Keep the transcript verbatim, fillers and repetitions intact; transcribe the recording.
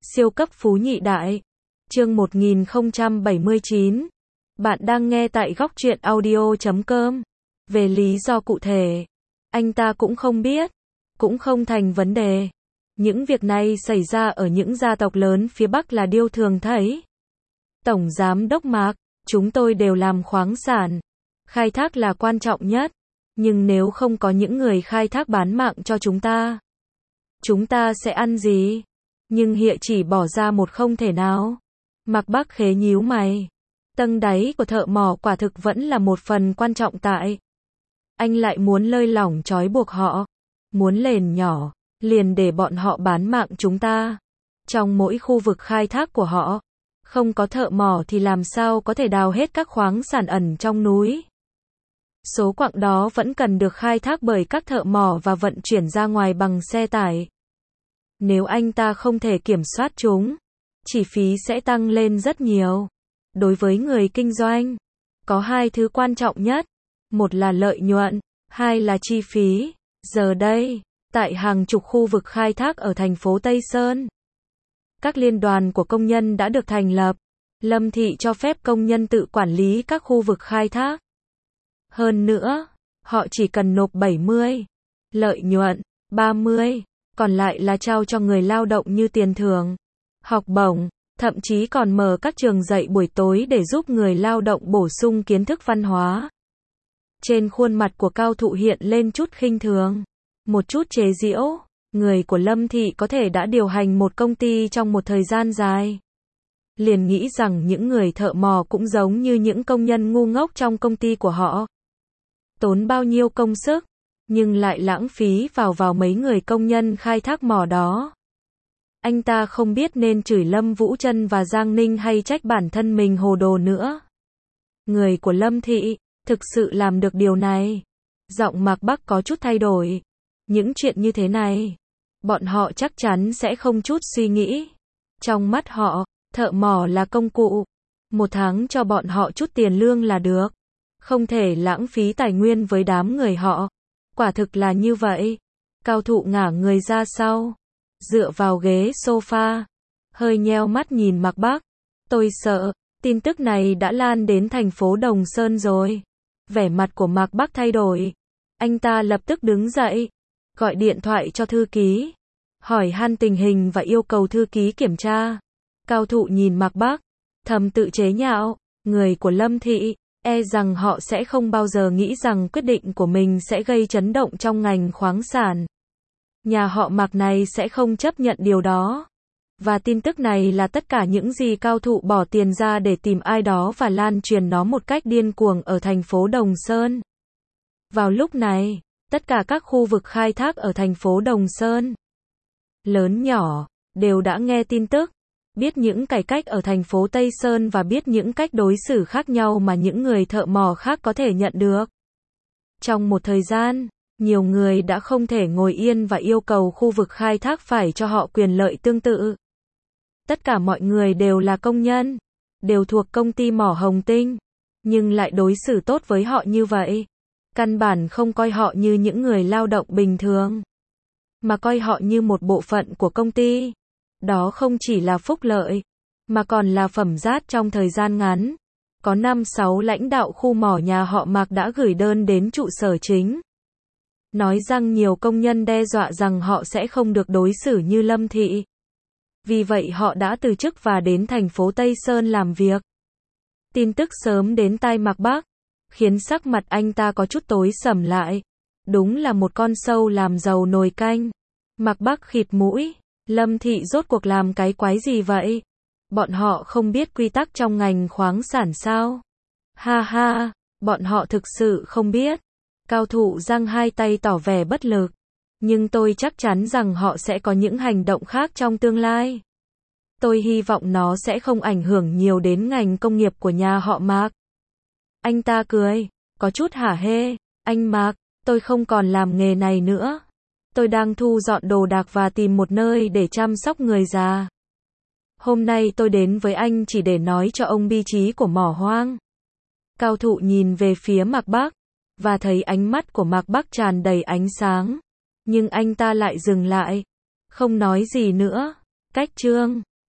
Siêu cấp phú nhị đại. Chương một nghìn không trăm bảy mươi chín. Bạn đang nghe tại góc truyện audio chấm com. Về lý do cụ thể, anh ta cũng không biết, cũng không thành vấn đề. Những việc này xảy ra ở những gia tộc lớn phía Bắc là điều thường thấy. Tổng giám đốc Mạc, chúng tôi đều làm khoáng sản. Khai thác là quan trọng nhất. Nhưng nếu không có những người khai thác bán mạng cho chúng ta, chúng ta sẽ ăn gì? Nhưng hiện chỉ bỏ ra một không thể nào. Mạc Bắc khế nhíu mày. Tầng đáy của thợ mỏ quả thực vẫn là một phần quan trọng tại. Anh lại muốn lơi lỏng trói buộc họ. Muốn lèn nhỏ, liền để bọn họ bán mạng chúng ta. Trong mỗi khu vực khai thác của họ, không có thợ mỏ thì làm sao có thể đào hết các khoáng sản ẩn trong núi. Số quặng đó vẫn cần được khai thác bởi các thợ mỏ và vận chuyển ra ngoài bằng xe tải. Nếu anh ta không thể kiểm soát chúng, chi phí sẽ tăng lên rất nhiều. Đối với người kinh doanh, có hai thứ quan trọng nhất. Một là lợi nhuận, hai là chi phí. Giờ đây, tại hàng chục khu vực khai thác ở thành phố Tây Sơn, các liên đoàn của công nhân đã được thành lập. Lâm Thị cho phép công nhân tự quản lý các khu vực khai thác. Hơn nữa, họ chỉ cần nộp bảy mươi, lợi nhuận, ba mươi, còn lại là trao cho người lao động như tiền thưởng, học bổng, thậm chí còn mở các trường dạy buổi tối để giúp người lao động bổ sung kiến thức văn hóa. Trên khuôn mặt của Cao Thụ hiện lên chút khinh thường, một chút chế giễu. Người của Lâm Thị có thể đã điều hành một công ty trong một thời gian dài, liền nghĩ rằng những người thợ mỏ cũng giống như những công nhân ngu ngốc trong công ty của họ. Tốn bao nhiêu công sức, nhưng lại lãng phí vào vào mấy người công nhân khai thác mỏ đó. Anh ta không biết nên chửi Lâm Vũ Trân và Giang Ninh hay trách bản thân mình hồ đồ nữa. Người của Lâm Thị thực sự làm được điều này. Giọng Mạc Bắc có chút thay đổi. Những chuyện như thế này, bọn họ chắc chắn sẽ không chút suy nghĩ. Trong mắt họ, thợ mỏ là công cụ. Một tháng cho bọn họ chút tiền lương là được. Không thể lãng phí tài nguyên với đám người họ. Quả thực là như vậy. Cao Thụ ngả người ra sau, dựa vào ghế sofa, hơi nheo mắt nhìn Mạc Bắc. Tôi sợ, tin tức này đã lan đến thành phố Đồng Sơn rồi. Vẻ mặt của Mạc Bắc thay đổi. Anh ta lập tức đứng dậy, gọi điện thoại cho thư ký, hỏi han tình hình và yêu cầu thư ký kiểm tra. Cao Thụ nhìn Mạc Bắc, thầm tự chế nhạo, người của Lâm Thị, e rằng họ sẽ không bao giờ nghĩ rằng quyết định của mình sẽ gây chấn động trong ngành khoáng sản. Nhà họ Mạc này sẽ không chấp nhận điều đó. Và tin tức này là tất cả những gì Cao Thụ bỏ tiền ra để tìm ai đó và lan truyền nó một cách điên cuồng ở thành phố Đồng Sơn. Vào lúc này, tất cả các khu vực khai thác ở thành phố Đồng Sơn, lớn nhỏ, đều đã nghe tin tức, biết những cải cách ở thành phố Tây Sơn và biết những cách đối xử khác nhau mà những người thợ mỏ khác có thể nhận được. Trong một thời gian, nhiều người đã không thể ngồi yên và yêu cầu khu vực khai thác phải cho họ quyền lợi tương tự. Tất cả mọi người đều là công nhân, đều thuộc công ty mỏ Hồng Tinh, nhưng lại đối xử tốt với họ như vậy. Căn bản không coi họ như những người lao động bình thường, mà coi họ như một bộ phận của công ty. Đó không chỉ là phúc lợi, mà còn là phẩm rát trong thời gian ngắn. Có năm sáu lãnh đạo khu mỏ nhà họ Mạc đã gửi đơn đến trụ sở chính, nói rằng nhiều công nhân đe dọa rằng họ sẽ không được đối xử như Lâm Thị. Vì vậy họ đã từ chức và đến thành phố Tây Sơn làm việc. Tin tức sớm đến tai Mạc Bắc, khiến sắc mặt anh ta có chút tối sầm lại. Đúng là một con sâu làm dầu nồi canh. Mạc Bắc khịt mũi. Lâm Thị rốt cuộc làm cái quái gì vậy? Bọn họ không biết quy tắc trong ngành khoáng sản sao? Ha ha, bọn họ thực sự không biết. Cao Thụ giang hai tay tỏ vẻ bất lực. Nhưng tôi chắc chắn rằng họ sẽ có những hành động khác trong tương lai. Tôi hy vọng nó sẽ không ảnh hưởng nhiều đến ngành công nghiệp của nhà họ Mạc. Anh ta cười, có chút hả hê. Anh Mạc, tôi không còn làm nghề này nữa. Tôi đang thu dọn đồ đạc và tìm một nơi để chăm sóc người già. Hôm nay tôi đến với anh chỉ để nói cho ông bi trí của mỏ hoang. Cao Thụ nhìn về phía Mạc Bắc, và thấy ánh mắt của Mạc Bắc tràn đầy ánh sáng. Nhưng anh ta lại dừng lại, không nói gì nữa. Cách chương